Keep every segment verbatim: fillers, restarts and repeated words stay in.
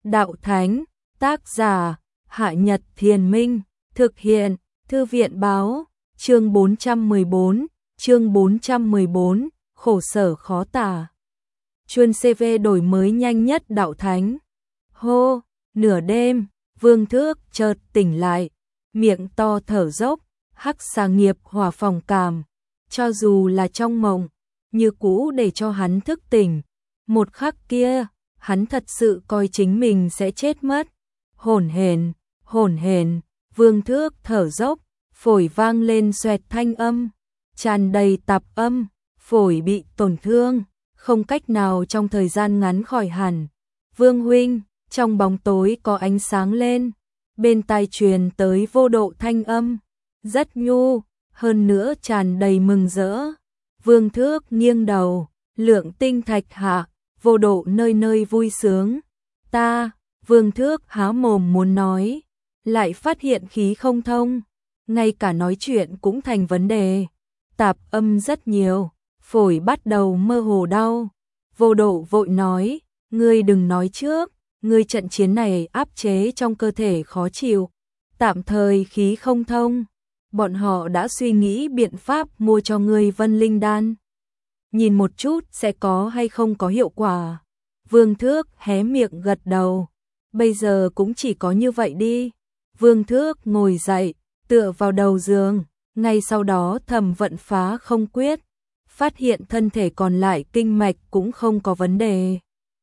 đạo thánh, tác giả, Hạ Nhật Thiền Minh, thực hiện, Thư viện báo, chương bốn trăm mười bốn, chương bốn trăm mười bốn, khổ sở khó tả. Chuyên xê vê đổi mới nhanh nhất đạo thánh. Hô, nửa đêm, Vương Thước chợt tỉnh lại, miệng to thở dốc, hắc xà nghiệp hỏa phòng cảm, cho dù là trong mộng, như cũ để cho hắn thức tỉnh. Một khắc kia, hắn thật sự coi chính mình sẽ chết mất. Hổn hển, hổn hển, Vương Thước thở dốc, phổi vang lên xoẹt thanh âm, tràn đầy tạp âm, phổi bị tổn thương, không cách nào trong thời gian ngắn khỏi hẳn. Vương huynh, trong bóng tối có ánh sáng lên, bên tai truyền tới Vô Độ thanh âm, rất nhu, hơn nữa tràn đầy mừng rỡ. Vương Thước nghiêng đầu, lượng tinh thạch hạ, Vô Độ nơi nơi vui sướng. Ta, Vương Thước há mồm muốn nói, lại phát hiện khí không thông, ngay cả nói chuyện cũng thành vấn đề. Tạp âm rất nhiều, phổi bắt đầu mơ hồ đau. Vô Độ vội nói, ngươi đừng nói trước, ngươi trận chiến này áp chế trong cơ thể khó chịu, tạm thời khí không thông. Bọn họ đã suy nghĩ biện pháp mua cho ngươi Vân Linh Đan. Nhìn một chút sẽ có hay không có hiệu quả. Vương Thước hé miệng gật đầu. Bây giờ cũng chỉ có như vậy đi. Vương Thước ngồi dậy, tựa vào đầu giường, ngay sau đó thầm vận phá không quyết, phát hiện thân thể còn lại kinh mạch cũng không có vấn đề.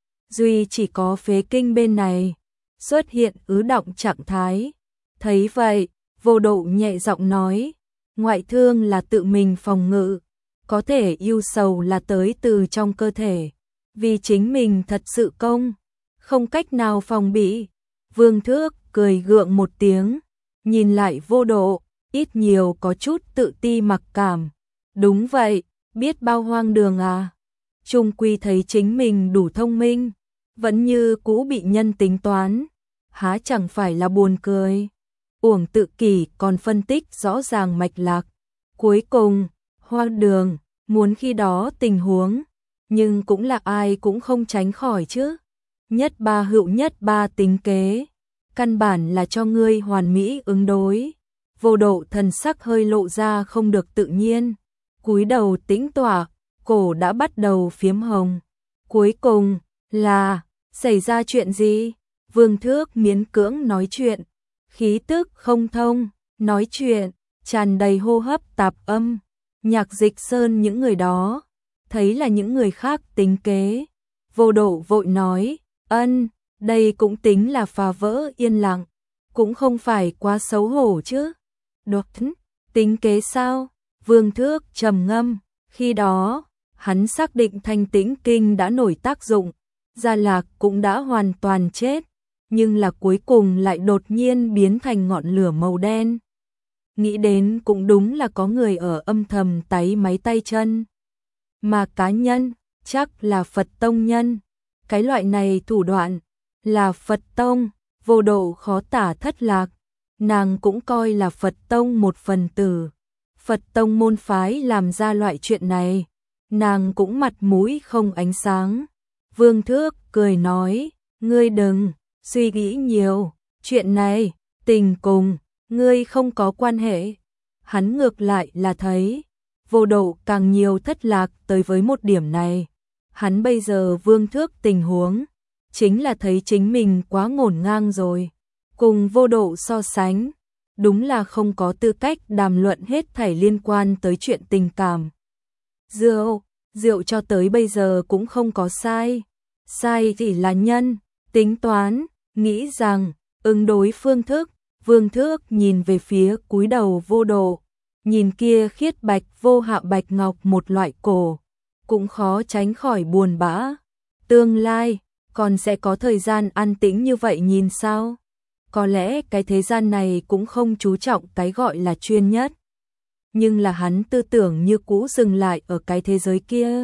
Duy chỉ có phế kinh bên này xuất hiện ứ đọng trạng thái. Thấy vậy, Vô Độ nhẹ giọng nói, ngoại thương là tự mình phòng ngự, có thể ưu sầu là tới từ trong cơ thể, vì chính mình thật sự công, không cách nào phòng bị. Vương Thước cười gượng một tiếng, nhìn lại Vô Độ, ít nhiều có chút tự ti mặc cảm. Đúng vậy, biết bao hoang đường à. Trung quy thấy chính mình đủ thông minh, vẫn như cũ bị nhân tính toán, há chẳng phải là buồn cười. Uổng tự kỷ còn phân tích rõ ràng mạch lạc. Cuối cùng, hoang đường, muốn khi đó tình huống, nhưng cũng là ai cũng không tránh khỏi chứ. Nhất ba hữu nhất ba tính kế, căn bản là cho ngươi hoàn mỹ ứng đối. Vô Độ thần sắc hơi lộ ra không được tự nhiên, cúi đầu tĩnh tọa, cổ đã bắt đầu phiếm hồng. Cuối cùng, là, xảy ra chuyện gì? Vương Thước miễn cưỡng nói chuyện, khí tức không thông, nói chuyện, tràn đầy hô hấp tạp âm. Nhạc Dịch Sơn những người đó, thấy là những người khác tính kế. Vô Độ vội nói, ân, đây cũng tính là phá vỡ yên lặng, cũng không phải quá xấu hổ chứ. Đột tính kế sao? Vương Thước trầm ngâm, khi đó, hắn xác định Thanh Tĩnh Kinh đã nổi tác dụng, Gia Lạc cũng đã hoàn toàn chết, nhưng là cuối cùng lại đột nhiên biến thành ngọn lửa màu đen. Nghĩ đến cũng đúng là có người ở âm thầm táy máy tay chân. Mà cá nhân, chắc là Phật tông nhân. Cái loại này thủ đoạn, là Phật tông. Vô Độ khó tả thất lạc. Nàng cũng coi là Phật tông một phần tử. Phật tông môn phái làm ra loại chuyện này, nàng cũng mặt mũi không ánh sáng. Vương Thước cười nói, ngươi đừng suy nghĩ nhiều, chuyện này, tình cùng, ngươi không có quan hệ. Hắn ngược lại là thấy, Vô Độ càng nhiều thất lạc tới với một điểm này. Hắn bây giờ Vương Thước tình huống, chính là thấy chính mình quá ngổn ngang rồi. Cùng Vô Độ so sánh, đúng là không có tư cách đàm luận hết thảy liên quan tới chuyện tình cảm. Rượu, rượu cho tới bây giờ cũng không có sai. Sai thì là nhân, tính toán, nghĩ rằng, ứng đối phương thức. Vương Thước nhìn về phía cúi đầu Vô Độ, nhìn kia khiết bạch vô hạ bạch ngọc một loại cổ, cũng khó tránh khỏi buồn bã. Tương lai, còn sẽ có thời gian an tĩnh như vậy nhìn sao? Có lẽ cái thế gian này cũng không chú trọng cái gọi là chuyên nhất. Nhưng là hắn tư tưởng như cũ dừng lại ở cái thế giới kia.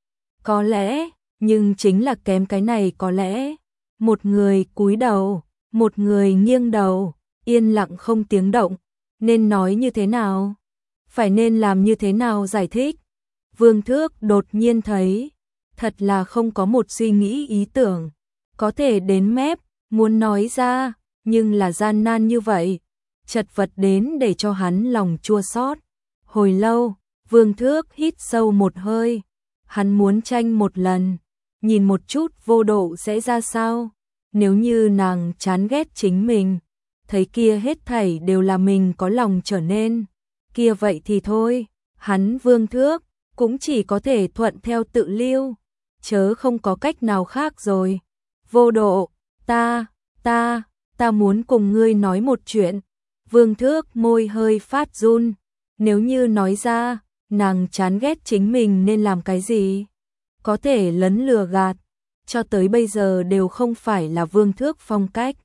Có lẽ, nhưng chính là kém cái này có lẽ. Một người cúi đầu, một người nghiêng đầu, yên lặng không tiếng động. Nên nói như thế nào? Phải nên làm như thế nào giải thích? Vương Thước đột nhiên thấy, thật là không có một suy nghĩ ý tưởng, có thể đến mép, muốn nói ra, nhưng là gian nan như vậy, chật vật đến để cho hắn lòng chua xót. Hồi lâu, Vương Thước hít sâu một hơi, hắn muốn tranh một lần, nhìn một chút Vô Độ sẽ ra sao, nếu như nàng chán ghét chính mình, thấy kia hết thảy đều là mình có lòng trở nên, kia vậy thì thôi, hắn Vương Thước cũng chỉ có thể thuận theo tự lưu, chớ không có cách nào khác rồi. Vô Độ, ta, ta, ta muốn cùng ngươi nói một chuyện. Vương Thước môi hơi phát run, nếu như nói ra, nàng chán ghét chính mình nên làm cái gì? Có thể lấn lừa gạt, cho tới bây giờ đều không phải là Vương Thước phong cách.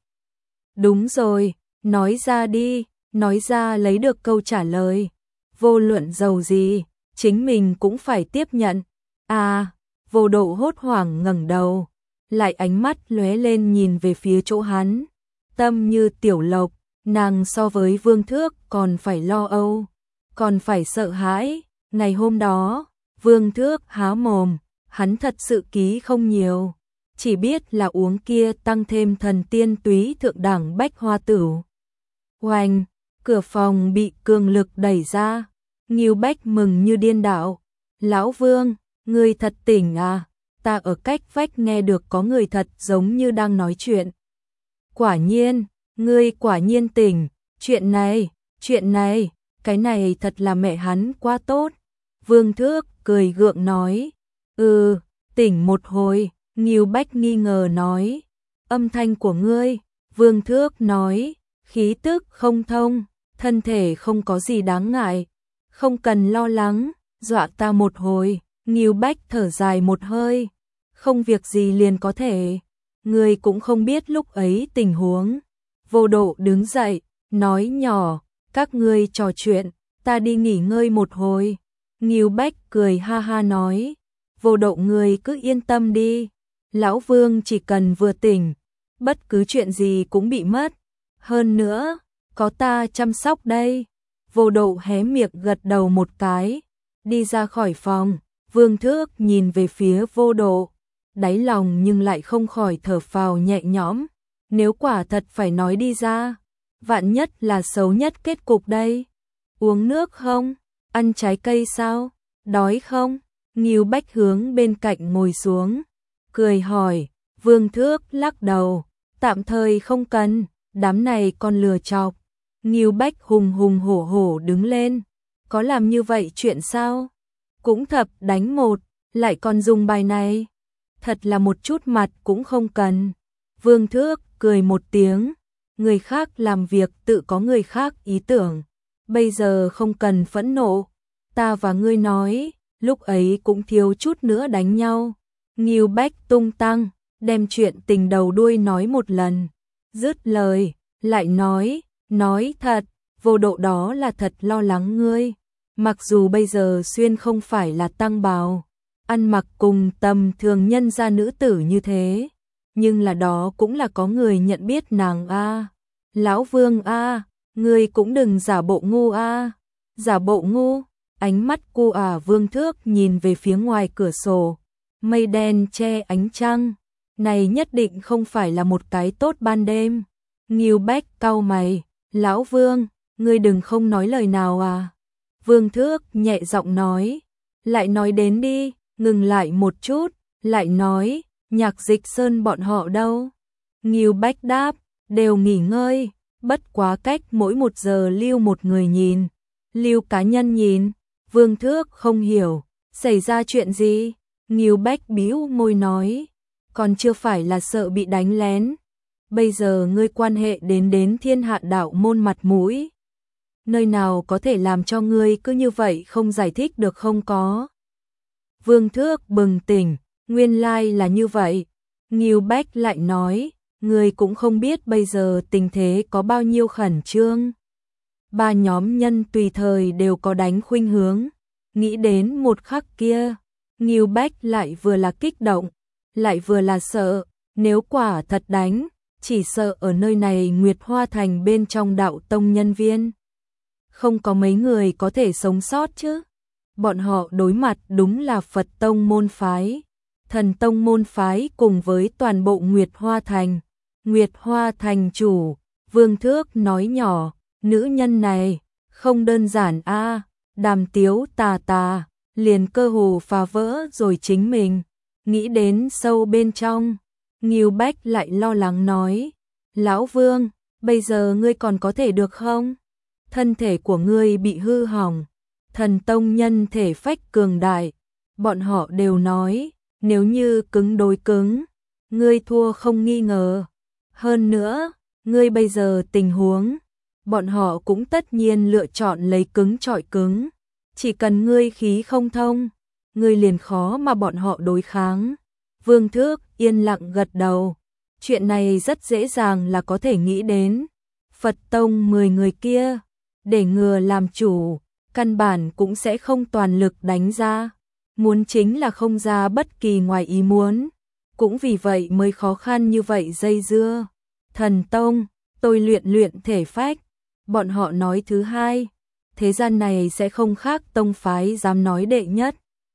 Đúng rồi, nói ra đi, nói ra lấy được câu trả lời. Vô luận giàu gì, chính mình cũng phải tiếp nhận. À, Vô Độ hốt hoảng ngẩng đầu, lại ánh mắt lóe lên nhìn về phía chỗ hắn. Tâm như tiểu lộc, nàng so với Vương Thước còn phải lo âu, còn phải sợ hãi. Ngày hôm đó, Vương Thước há mồm, hắn thật sự ký không nhiều, chỉ biết là uống kia tăng thêm thần tiên túy thượng đẳng bách hoa tửu. Oanh, cửa phòng bị cường lực đẩy ra, Ngưu Bách mừng như điên đảo. Lão Vương, ngươi thật tỉnh à, ta ở cách vách nghe được có người thật giống như đang nói chuyện. Quả nhiên, ngươi quả nhiên tỉnh, chuyện này, chuyện này, cái này thật là mẹ hắn quá tốt. Vương Thước cười gượng nói, ừ, tỉnh một hồi. Ngưu Bách nghi ngờ nói, âm thanh của ngươi, Vương Thước nói, khí tức không thông, thân thể không có gì đáng ngại, không cần lo lắng, dọa ta một hồi. Ngưu Bách thở dài một hơi, không việc gì liền có thể, ngươi cũng không biết lúc ấy tình huống. Vô Độ đứng dậy, nói nhỏ, các ngươi trò chuyện, ta đi nghỉ ngơi một hồi. Ngưu Bách cười ha ha nói, Vô Độ ngươi cứ yên tâm đi, Lão Vương chỉ cần vừa tỉnh, bất cứ chuyện gì cũng bị mất, hơn nữa, có ta chăm sóc đây. Vô Độ hé miệng gật đầu một cái, đi ra khỏi phòng. Vương Thước nhìn về phía Vô Độ, đáy lòng nhưng lại không khỏi thở phào nhẹ nhõm, nếu quả thật phải nói đi ra, vạn nhất là xấu nhất kết cục đây. Uống nước không? Ăn trái cây sao? Đói không? Ngưu Bách hướng bên cạnh ngồi xuống, cười hỏi. Vương Thước lắc đầu, tạm thời không cần, đám này con lừa chọc. Ngưu Bách hùng hùng hổ hổ đứng lên, có làm như vậy chuyện sao? Cũng thập đánh một, lại còn dùng bài này, thật là một chút mặt cũng không cần. Vương Thước cười một tiếng, người khác làm việc tự có người khác ý tưởng, bây giờ không cần phẫn nộ, ta và ngươi nói, lúc ấy cũng thiếu chút nữa đánh nhau. Ngưu Bách tung tăng, đem chuyện tình đầu đuôi nói một lần, dứt lời, lại nói, nói thật, Vô Độ đó là thật lo lắng ngươi. Mặc dù bây giờ xuyên không phải là tăng bào, ăn mặc cùng tầm thường nhân gia nữ tử như thế, nhưng là đó cũng là có người nhận biết nàng a. Lão Vương a, ngươi cũng đừng giả bộ ngu a. Giả bộ ngu? Ánh mắt cu ả Vương Thước nhìn về phía ngoài cửa sổ, mây đen che ánh trăng, này nhất định không phải là một cái tốt ban đêm. Ngưu Bách cau mày, Lão Vương, ngươi đừng không nói lời nào à. Vương Thước nhẹ giọng nói, lại nói đến đi, ngừng lại một chút, lại nói, Nhạc Dịch Sơn bọn họ đâu? Ngưu Bách đáp, đều nghỉ ngơi, bất quá cách mỗi một giờ lưu một người nhìn, lưu cá nhân nhìn. Vương Thước không hiểu, xảy ra chuyện gì? Ngưu Bách bĩu môi nói, còn chưa phải là sợ bị đánh lén, bây giờ ngươi quan hệ đến đến Thiên Hạ đạo môn mặt mũi, nơi nào có thể làm cho ngươi cứ như vậy không giải thích được không có. Vương Thước bừng tỉnh, nguyên lai là như vậy. Ngưu Bách lại nói, ngươi cũng không biết bây giờ tình thế có bao nhiêu khẩn trương. Ba nhóm nhân tùy thời đều có đánh khuynh hướng, nghĩ đến một khắc kia, Ngưu Bách lại vừa là kích động, lại vừa là sợ, nếu quả thật đánh, chỉ sợ ở nơi này Nguyệt Hoa Thành bên trong đạo tông nhân viên, không có mấy người có thể sống sót chứ. Bọn họ đối mặt đúng là Phật tông môn phái, Thần tông môn phái cùng với toàn bộ Nguyệt Hoa Thành, Nguyệt Hoa thành chủ, Vương Thước nói nhỏ, nữ nhân này, không đơn giản a. Đàm Tiếu tà tà, liền cơ hồ phá vỡ rồi chính mình, nghĩ đến sâu bên trong. Ngưu Bách lại lo lắng nói, Lão Vương, bây giờ ngươi còn có thể được không? Thân thể của ngươi bị hư hỏng, thần tông nhân thể phách cường đại, bọn họ đều nói, nếu như cứng đối cứng, ngươi thua không nghi ngờ. Hơn nữa, ngươi bây giờ tình huống, bọn họ cũng tất nhiên lựa chọn lấy cứng chọi cứng. Chỉ cần ngươi khí không thông, ngươi liền khó mà bọn họ đối kháng. Vương Thước yên lặng gật đầu. Chuyện này rất dễ dàng là có thể nghĩ đến. Phật Tông mười người kia, để ngừa làm chủ, căn bản cũng sẽ không toàn lực đánh ra. Muốn chính là không ra bất kỳ ngoài ý muốn. Cũng vì vậy mới khó khăn như vậy dây dưa. Thần Tông, tôi luyện luyện thể phách. Bọn họ nói thứ hai, thế gian này sẽ không khác tông phái dám nói đệ nhất.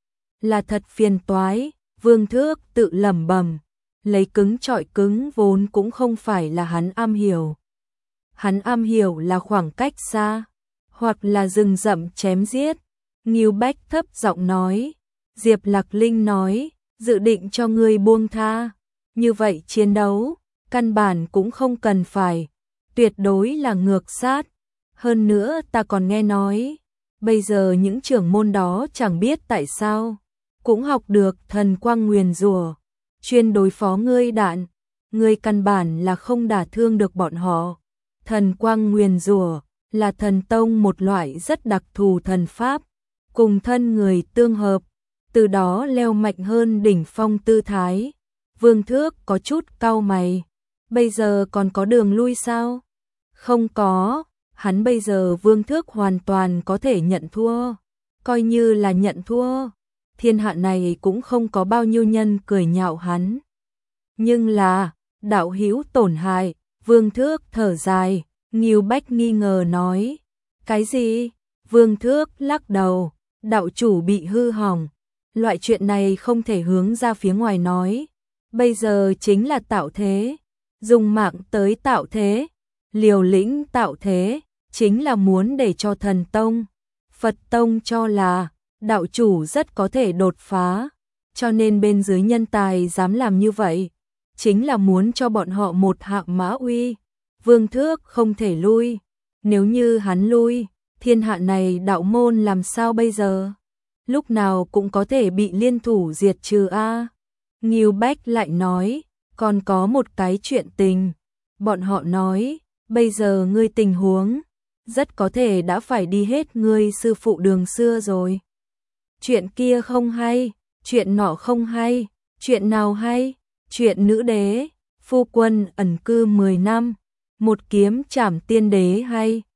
Là thật phiền toái, Vương Thước tự lẩm bẩm, lấy cứng chọi cứng vốn cũng không phải là hắn am hiểu. Hắn am hiểu là khoảng cách xa, hoặc là rừng rậm chém giết. Ngưu Bách thấp giọng nói, Diệp Lạc Linh nói, dự định cho ngươi buông tha. Như vậy chiến đấu, căn bản cũng không cần phải, tuyệt đối là ngược sát. Hơn nữa ta còn nghe nói, bây giờ những trưởng môn đó chẳng biết tại sao, cũng học được thần quang nguyền rủa, chuyên đối phó ngươi đạn, ngươi căn bản là không đả thương được bọn họ. Thần quang nguyền rủa là thần tông một loại rất đặc thù thần pháp, cùng thân người tương hợp, từ đó leo mạnh hơn đỉnh phong tư thái. Vương Thước có chút cau mày, bây giờ còn có đường lui sao? Không có. Hắn bây giờ Vương Thước hoàn toàn có thể nhận thua, coi như là nhận thua, thiên hạ này cũng không có bao nhiêu nhân cười nhạo hắn. Nhưng là, đạo hữu tổn hại, Vương Thước thở dài, Ngưu Bách nghi ngờ nói, cái gì? Vương Thước lắc đầu, đạo chủ bị hư hỏng, loại chuyện này không thể hướng ra phía ngoài nói, bây giờ chính là tạo thế, dùng mạng tới tạo thế. Liều lĩnh tạo thế, chính là muốn để cho thần tông, Phật tông cho là, đạo chủ rất có thể đột phá, cho nên bên dưới nhân tài dám làm như vậy, chính là muốn cho bọn họ một hạng mã uy. Vương Thước không thể lui, nếu như hắn lui, thiên hạ này đạo môn làm sao bây giờ? Lúc nào cũng có thể bị liên thủ diệt trừ a. Ngưu Bách lại nói, còn có một cái chuyện tình, bọn họ nói, bây giờ ngươi tình huống, rất có thể đã phải đi hết ngươi sư phụ đường xưa rồi. Chuyện kia không hay, chuyện nọ không hay, chuyện nào hay? Chuyện nữ đế, phu quân ẩn cư mười năm, một kiếm trảm tiên đế hay?